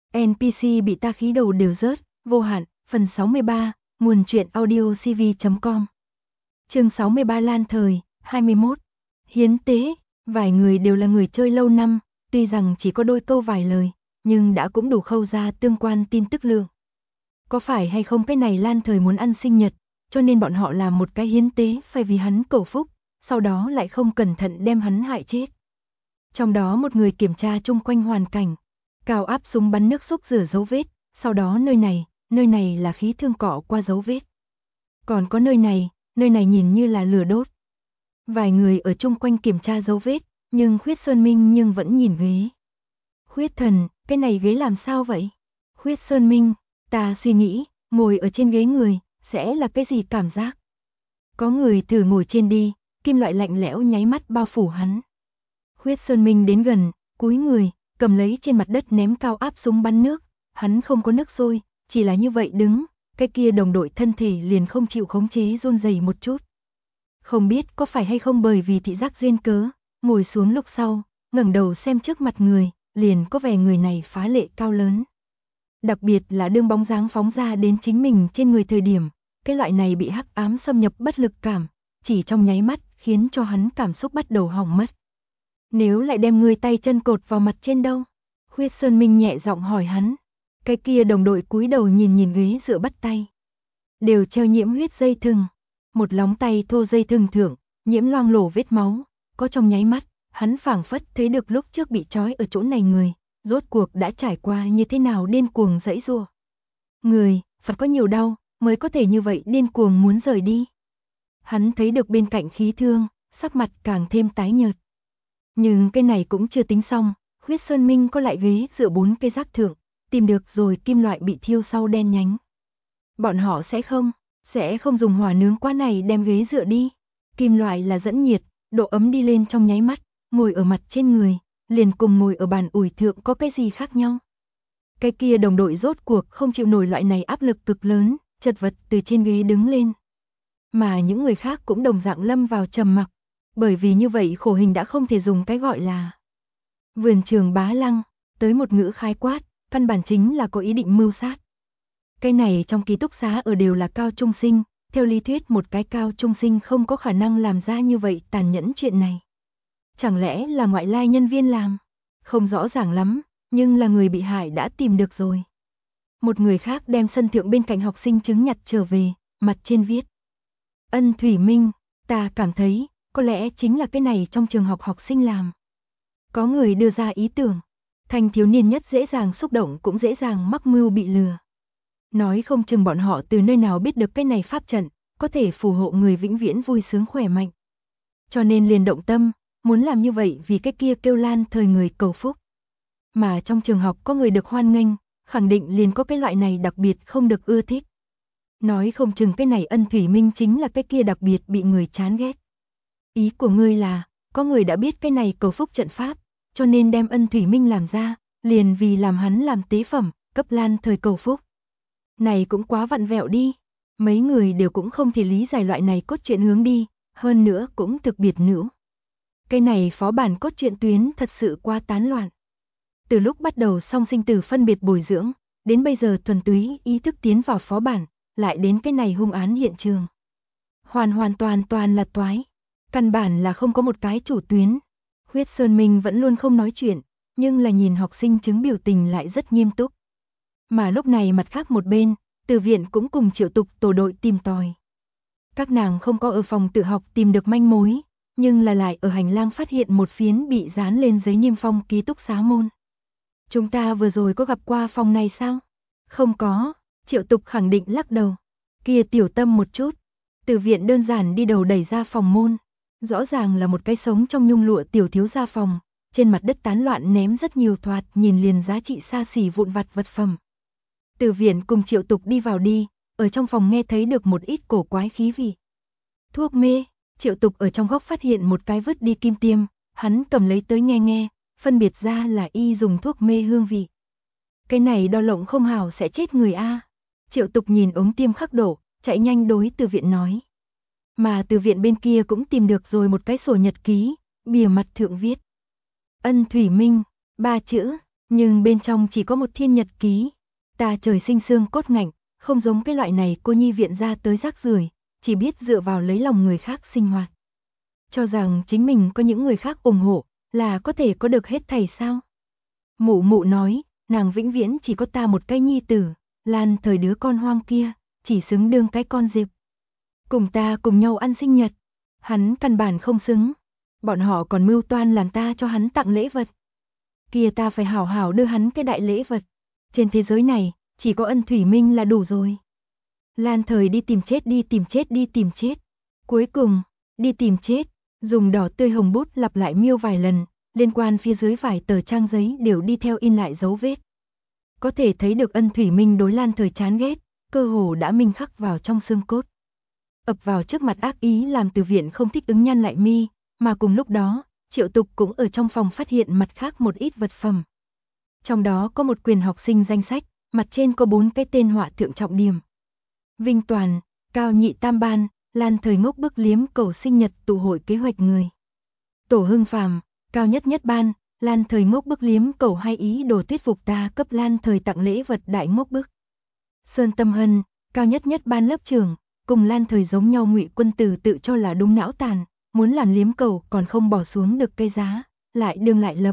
NPC bị ta khí đầu đều rớt, vô hạn, phần 63, nguồn truyện audiocv.com. Chương 63 Lan Thời, 21. Hiến tế, vài người đều là người chơi lâu năm, tuy rằng chỉ có đôi câu vài lời, nhưng đã cũng đủ khâu ra tương quan tin tức lượng. Có phải hay không cái này Lan Thời muốn ăn sinh nhật, cho nên bọn họ làm một cái hiến tế phải vì hắn cầu phúc, sau đó lại không cẩn thận đem hắn hại chết. Trong đó một người kiểm tra chung quanh hoàn cảnh, cao áp súng bắn nước xúc rửa dấu vết, sau đó nơi này là khí thương cọ qua dấu vết. Còn có nơi này nhìn như là lửa đốt. Vài người ở chung quanh kiểm tra dấu vết, nhưng Khuyết Sơn Minh nhưng vẫn nhìn ghế. Khuyết thần, cái này ghế làm sao vậy? Khuyết Sơn Minh, ta suy nghĩ, ngồi ở trên ghế người, sẽ là cái gì cảm giác? Có người thử ngồi trên đi, kim loại lạnh lẽo nháy mắt bao phủ hắn. Khuyết Sơn Minh đến gần, cúi người, cầm lấy trên mặt đất ném cao áp súng bắn nước, hắn không có nước sôi, chỉ là như vậy đứng, cái kia đồng đội thân thể liền không chịu khống chế run rẩy một chút. Không biết có phải hay không bởi vì thị giác duyên cớ, ngồi xuống lúc sau, ngẩng đầu xem trước mặt người, liền có vẻ người này phá lệ cao lớn. Đặc biệt là đương bóng dáng phóng ra đến chính mình trên người thời điểm, cái loại này bị hắc ám xâm nhập bất lực cảm, chỉ trong nháy mắt khiến cho hắn cảm xúc bắt đầu hỏng mất. Nếu lại đem người tay chân cột vào mặt trên đâu? Khuyết Sơn Minh nhẹ giọng hỏi hắn. Cái kia đồng đội cúi đầu nhìn ghế dựa bắt tay. Đều treo nhiễm huyết dây thừng. Một lóng tay thô dây thừng thượng, nhiễm loang lổ vết máu. Có trong nháy mắt, hắn phảng phất thấy được lúc trước bị trói ở chỗ này người, rốt cuộc đã trải qua như thế nào điên cuồng giãy giụa. Người, phải có nhiều đau, mới có thể như vậy điên cuồng muốn rời đi. Hắn thấy được bên cạnh khí thương, sắc mặt càng thêm tái nhợt. Nhưng cái này cũng chưa tính xong, Khuyết Sơn Minh có lại ghế dựa 4 cây rác thượng, tìm được rồi kim loại bị thiêu sau đen nhánh. Bọn họ sẽ không dùng hỏa nướng quá này đem ghế dựa đi. Kim loại là dẫn nhiệt, độ ấm đi lên trong nháy mắt, ngồi ở mặt trên người, liền cùng ngồi ở bàn ủi thượng có cái gì khác nhau. Cái kia đồng đội rốt cuộc không chịu nổi loại này áp lực cực lớn, chật vật từ trên ghế đứng lên. Mà những người khác cũng đồng dạng lâm vào trầm mặc, bởi vì như vậy khổ hình đã không thể dùng cái gọi là vườn trường bá lăng, tới một ngữ khái quát, căn bản chính là có ý định mưu sát. Cái này trong ký túc xá ở đều là cao trung sinh, theo lý thuyết một cái cao trung sinh không có khả năng làm ra như vậy tàn nhẫn chuyện này. Chẳng lẽ là ngoại lai nhân viên làm? Không rõ ràng lắm, nhưng là người bị hại đã tìm được rồi. Một người khác đem sân thượng bên cạnh học sinh chứng nhặt trở về, mặt trên viết. Ân Thủy Minh, ta cảm thấy, có lẽ chính là cái này trong trường học học sinh làm. Có người đưa ra ý tưởng, thanh thiếu niên nhất dễ dàng xúc động cũng dễ dàng mắc mưu bị lừa. Nói không chừng bọn họ từ nơi nào biết được cái này pháp trận, có thể phù hộ người vĩnh viễn vui sướng khỏe mạnh. Cho nên liền động tâm, muốn làm như vậy vì cái kia kêu Lan Thời người cầu phúc. Mà trong trường học có người được hoan nghênh, khẳng định liền có cái loại này đặc biệt không được ưa thích. Nói không chừng cái này Ân Thủy Minh chính là cái kia đặc biệt bị người chán ghét. Ý của ngươi là, có người đã biết cái này cầu phúc trận pháp, cho nên đem Ân Thủy Minh làm ra, liền vì làm hắn làm tế phẩm, cấp Lan Thời cầu phúc. Này cũng quá vặn vẹo đi, mấy người đều cũng không thể lý giải loại này cốt truyện hướng đi, hơn nữa cũng thực biệt nữa. Cái này phó bản cốt truyện tuyến thật sự quá tán loạn. Từ lúc bắt đầu song sinh tử phân biệt bồi dưỡng, đến bây giờ thuần túy ý thức tiến vào phó bản, lại đến cái này hung án hiện trường. Hoàn toàn là toái. Căn bản là không có một cái chủ tuyến. Khuyết Sơn Minh vẫn luôn không nói chuyện, nhưng là nhìn học sinh chứng biểu tình lại rất nghiêm túc. Mà lúc này mặt khác một bên, Từ Viện cũng cùng Triệu Tục tổ đội tìm tòi. Các nàng không có ở phòng tự học tìm được manh mối, nhưng là lại ở hành lang phát hiện một phiến bị dán lên giấy niêm phong ký túc xá môn. Chúng ta vừa rồi có gặp qua phòng này sao? Không có, Triệu Tục khẳng định lắc đầu. Kia tiểu tâm một chút. Từ Viện đơn giản đi đầu đẩy ra phòng môn. Rõ ràng là một cái sống trong nhung lụa tiểu thiếu gia phòng, trên mặt đất tán loạn ném rất nhiều thoạt nhìn liền giá trị xa xỉ vụn vặt vật phẩm. Từ Viện cùng Triệu Tục đi vào đi, ở trong phòng nghe thấy được một ít cổ quái khí vị. Thuốc mê, Triệu Tục ở trong góc phát hiện một cái vứt đi kim tiêm, hắn cầm lấy tới nghe, phân biệt ra là y dùng thuốc mê hương vị. Cái này đo lộng không hảo sẽ chết người a. Triệu Tục nhìn ống tiêm khắc độ, chạy nhanh đối Từ Viện nói. Mà Từ Viện bên kia cũng tìm được rồi một cái sổ nhật ký, bìa mặt thượng viết. Ân Thủy Minh, 3 chữ, Nhưng bên trong chỉ có một thiên nhật ký. Ta trời sinh xương cốt ngạnh, không giống cái loại này cô nhi viện ra tới rác rưởi, chỉ biết dựa vào lấy lòng người khác sinh hoạt. Cho rằng chính mình có những người khác ủng hộ, là có thể có được hết thảy sao? Mụ mụ nói, nàng vĩnh viễn chỉ có ta một cái nhi tử, Lan Thời đứa con hoang kia, chỉ xứng đương cái con dẹp. Cùng ta cùng nhau ăn sinh nhật, hắn căn bản không xứng. Bọn họ còn mưu toan làm ta cho hắn tặng lễ vật. Kia ta phải hảo hảo đưa hắn cái đại lễ vật. Trên thế giới này, chỉ có Ân Thủy Minh là đủ rồi. Lan Thời đi tìm chết, đi tìm chết, đi tìm chết. Cuối cùng, đi tìm chết, dùng đỏ tươi hồng bút lặp lại miêu vài lần, liên quan phía dưới vài tờ trang giấy đều đi theo in lại dấu vết. Có thể thấy được Ân Thủy Minh đối Lan Thời chán ghét, cơ hồ đã minh khắc vào trong xương cốt. Ập vào trước mặt ác ý làm Từ Viện không thích ứng nhăn lại mi, mà cùng lúc đó, Triệu Tục cũng ở trong phòng phát hiện mặt khác một ít vật phẩm. Trong đó có một quyền học sinh danh sách, mặt trên có 4 cái tên họa thượng trọng điểm. Vinh Toàn, Cao Nhị Tam Ban, Lan Thời ngốc bức liếm cầu sinh nhật tụ hội kế hoạch người. Tổ Hưng Phàm, Cao Nhất Nhất Ban, Lan Thời ngốc bức liếm cầu hay ý đồ thuyết phục ta cấp Lan Thời tặng lễ vật đại ngốc bức. Sơn Tâm Hân, Cao Nhất Nhất Ban lớp trưởng, cùng Lan Thời giống nhau Ngụy Quân Tử tự cho là đúng não tàn, muốn làm liếm cầu còn không bỏ xuống được cây giá, lại đương lại lập.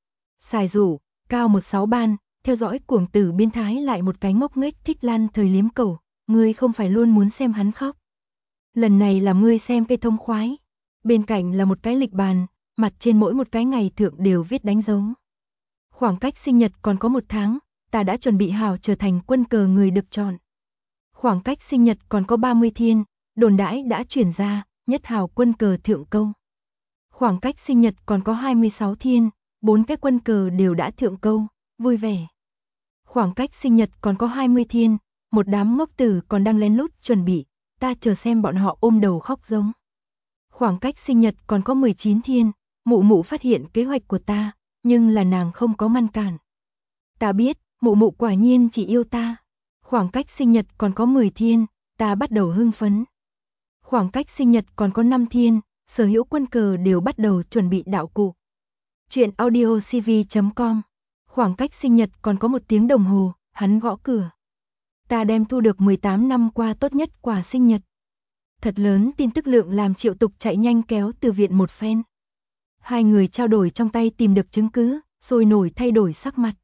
Xài Rủ, Cao 16 Ban, theo dõi cuồng tử biến thái lại một cái ngốc nghếch thích Lan Thời liếm cầu, ngươi không phải luôn muốn xem hắn khóc. Lần này là ngươi xem cây thông khoái. Bên cạnh là một cái lịch bàn, mặt trên mỗi một cái ngày thượng đều viết đánh dấu. Khoảng cách sinh nhật còn có 1 tháng, ta đã chuẩn bị hảo trở thành quân cờ người được chọn. Khoảng cách sinh nhật còn có 30 thiên, đồn đãi đã chuyển ra, nhất hảo quân cờ thượng câu. Khoảng cách sinh nhật còn có 26 thiên, 4 cái quân cờ đều đã thượng câu, vui vẻ. Khoảng cách sinh nhật còn có 20 thiên, một đám ngốc tử còn đang lén lút chuẩn bị, ta chờ xem bọn họ ôm đầu khóc giống. Khoảng cách sinh nhật còn có 19 thiên, mụ mụ phát hiện kế hoạch của ta, nhưng là nàng không có ngăn cản. Ta biết, mụ mụ quả nhiên chỉ yêu ta. Khoảng cách sinh nhật còn có 10 thiên, ta bắt đầu hưng phấn. Khoảng cách sinh nhật còn có 5 thiên, sở hữu quân cờ đều bắt đầu chuẩn bị đạo cụ. Chuyện audiocv.com. Khoảng cách sinh nhật còn có 1 tiếng đồng hồ, hắn gõ cửa. Ta đem thu được 18 năm qua tốt nhất quà sinh nhật. Thật lớn tin tức lượng làm Triệu Tục chạy nhanh kéo Từ Viện một phen. Hai người trao đổi trong tay tìm được chứng cứ, sôi nổi thay đổi sắc mặt.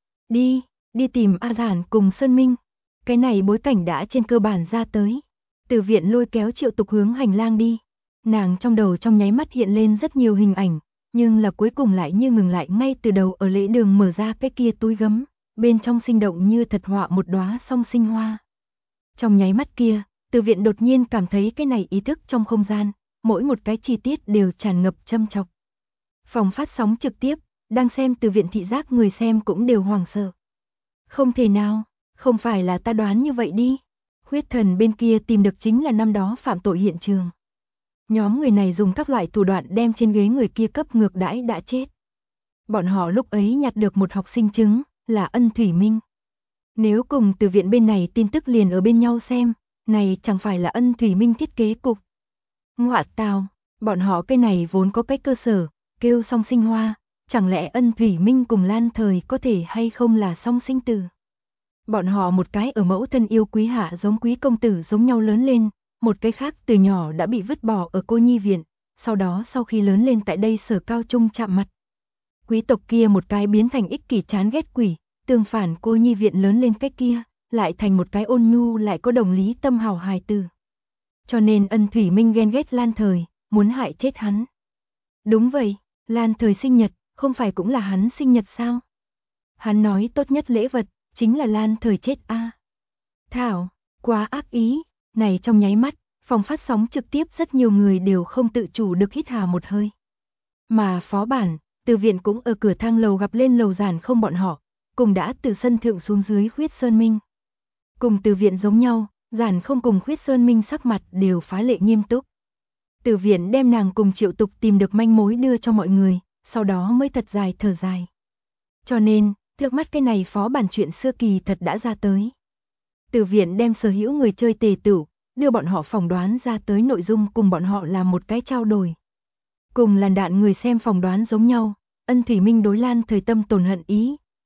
Đi tìm A Giản cùng Sơn Minh. Cái này bối cảnh đã trên cơ bản ra tới. Từ Viện lôi kéo Triệu Tục hướng hành lang đi. Nàng trong đầu trong nháy mắt hiện lên rất nhiều hình ảnh, nhưng là cuối cùng lại như ngừng lại ngay từ đầu ở lễ đường mở ra cái kia túi gấm, bên trong sinh động như thật họa một đóa song sinh hoa. Trong nháy mắt kia, Từ Viện đột nhiên cảm thấy cái này ý thức trong không gian, mỗi một cái chi tiết đều tràn ngập châm chọc. Phòng phát sóng trực tiếp, đang xem Từ Viện thị giác người xem cũng đều hoảng sợ. Không thể nào, không phải là ta đoán như vậy đi. Huyết thần bên kia tìm được chính là năm đó phạm tội hiện trường. Nhóm người này dùng các loại thủ đoạn đem trên ghế người kia cấp ngược đãi đã chết. Bọn họ lúc ấy nhặt được một học sinh chứng, là Ân Thủy Minh. Nếu cùng Từ Viện bên này tin tức liền ở bên nhau xem, này chẳng phải là Ân Thủy Minh thiết kế cục. Ngoạ tào, bọn họ cái này vốn có cái cơ sở, kêu song sinh hoa, chẳng lẽ Ân Thủy Minh cùng Lan Thời có thể hay không là song sinh tử. Bọn họ một cái ở mẫu thân yêu quý hạ giống quý công tử giống nhau lớn lên, một cái khác từ nhỏ đã bị vứt bỏ ở cô nhi viện, sau đó sau khi lớn lên tại đây sở cao trung chạm mặt. Quý tộc kia một cái biến thành ích kỷ chán ghét quỷ, tương phản cô nhi viện lớn lên cái kia, lại thành một cái ôn nhu lại có đồng lý tâm hào hài tử. Cho nên Ân Thủy Minh ghen ghét Lan Thời, muốn hại chết hắn. Đúng vậy, Lan Thời sinh nhật, không phải cũng là hắn sinh nhật sao? Hắn nói tốt nhất lễ vật, chính là Lan Thời chết a. Thảo, quá ác ý, này trong nháy mắt, phòng phát sóng trực tiếp rất nhiều người đều không tự chủ được hít hà một hơi. Mà phó bản, Từ Viện cũng ở cửa thang lầu gặp lên lầu Giản không bọn họ, cùng đã từ sân thượng xuống dưới Khuyết Sơn Minh. Cùng Từ Viện giống nhau, Giản không cùng Khuyết Sơn Minh sắc mặt đều phá lệ nghiêm túc. Từ Viện đem nàng cùng Triệu Tục tìm được manh mối đưa cho mọi người, sau đó mới thật dài thở dài. Cho nên, trước mắt cái này phó bản chuyện xưa kỳ thật đã ra tới. Từ Viện đem sở hữu người chơi tề tửu, đưa bọn họ phỏng đoán ra tới nội dung cùng bọn họ làm một cái trao đổi. Cùng làn đạn người xem phỏng đoán giống nhau, Ân Thủy Minh đối Lan Thời tâm tổn hận ý,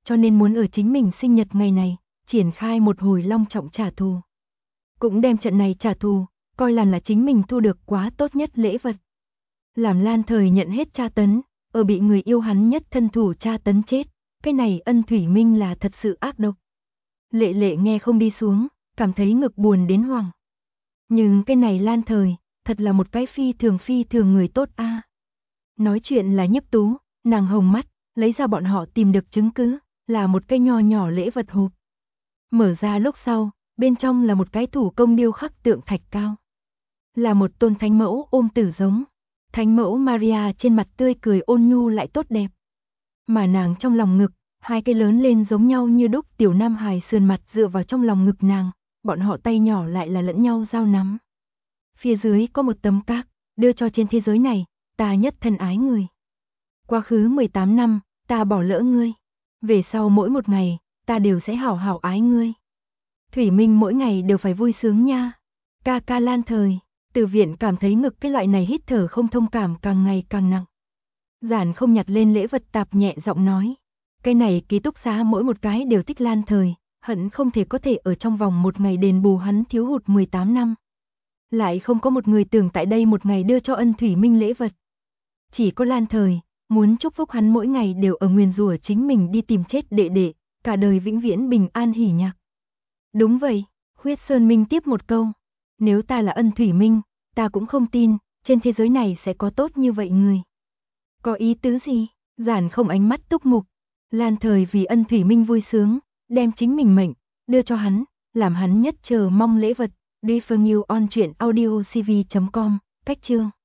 cho nên muốn ở chính mình sinh nhật ngày này, triển khai một hồi long trọng trả thù. Cũng đem trận này trả thù, coi là chính mình thu được quá tốt nhất lễ vật. Làm Lan Thời nhận hết tra tấn, ở bị người yêu hắn nhất thân thủ tra tấn chết, cái này Ân Thủy Minh là thật sự ác độc. Lệ Lệ nghe không đi xuống, cảm thấy ngực buồn đến hoảng. Nhưng cái này Lan Thời, thật là một cái phi thường người tốt a. Nói chuyện là Nhiếp Tú, nàng hồng mắt, lấy ra bọn họ tìm được chứng cứ, là một cái nho nhỏ lễ vật hộp. Mở ra lúc sau, bên trong là một cái thủ công điêu khắc tượng thạch cao. Là một tôn thánh mẫu ôm tử giống. Thánh mẫu Maria trên mặt tươi cười ôn nhu lại tốt đẹp. Mà nàng trong lòng ngực, hai cái lớn lên giống nhau như đúc tiểu nam hài sườn mặt dựa vào trong lòng ngực nàng, bọn họ tay nhỏ lại là lẫn nhau giao nắm. Phía dưới có một tấm cát, đưa cho trên thế giới này, ta nhất thân ái người. Quá khứ 18 năm, ta bỏ lỡ ngươi. Về sau mỗi một ngày, ta đều sẽ hảo hảo ái ngươi. Thủy Minh mỗi ngày đều phải vui sướng nha. Ca ca Lan Thời, Từ Viện cảm thấy ngực cái loại này hít thở không thông cảm càng ngày càng nặng. Giản không nhặt lên lễ vật tạp nhẹ giọng nói. Cái này ký túc xá mỗi một cái đều thích Lan Thời, hận không thể có thể ở trong vòng một ngày đền bù hắn thiếu hụt 18 năm. Lại không có một người tưởng tại đây một ngày đưa cho Ân Thủy Minh lễ vật. Chỉ có Lan Thời, muốn chúc phúc hắn mỗi ngày đều ở nguyền rủa chính mình đi tìm chết đệ đệ, cả đời vĩnh viễn bình an hỉ nhạc. Đúng vậy, Khuyết Sơn Minh tiếp một câu. Nếu ta là Ân Thủy Minh, ta cũng không tin, trên thế giới này sẽ có tốt như vậy người. Có ý tứ gì? Giản không ánh mắt túc mục. Lan Thời vì Ân Thủy Minh vui sướng, đem chính mình mệnh, đưa cho hắn, làm hắn nhất chờ mong lễ vật. Refer you on truyện audiocv.com, cách chương.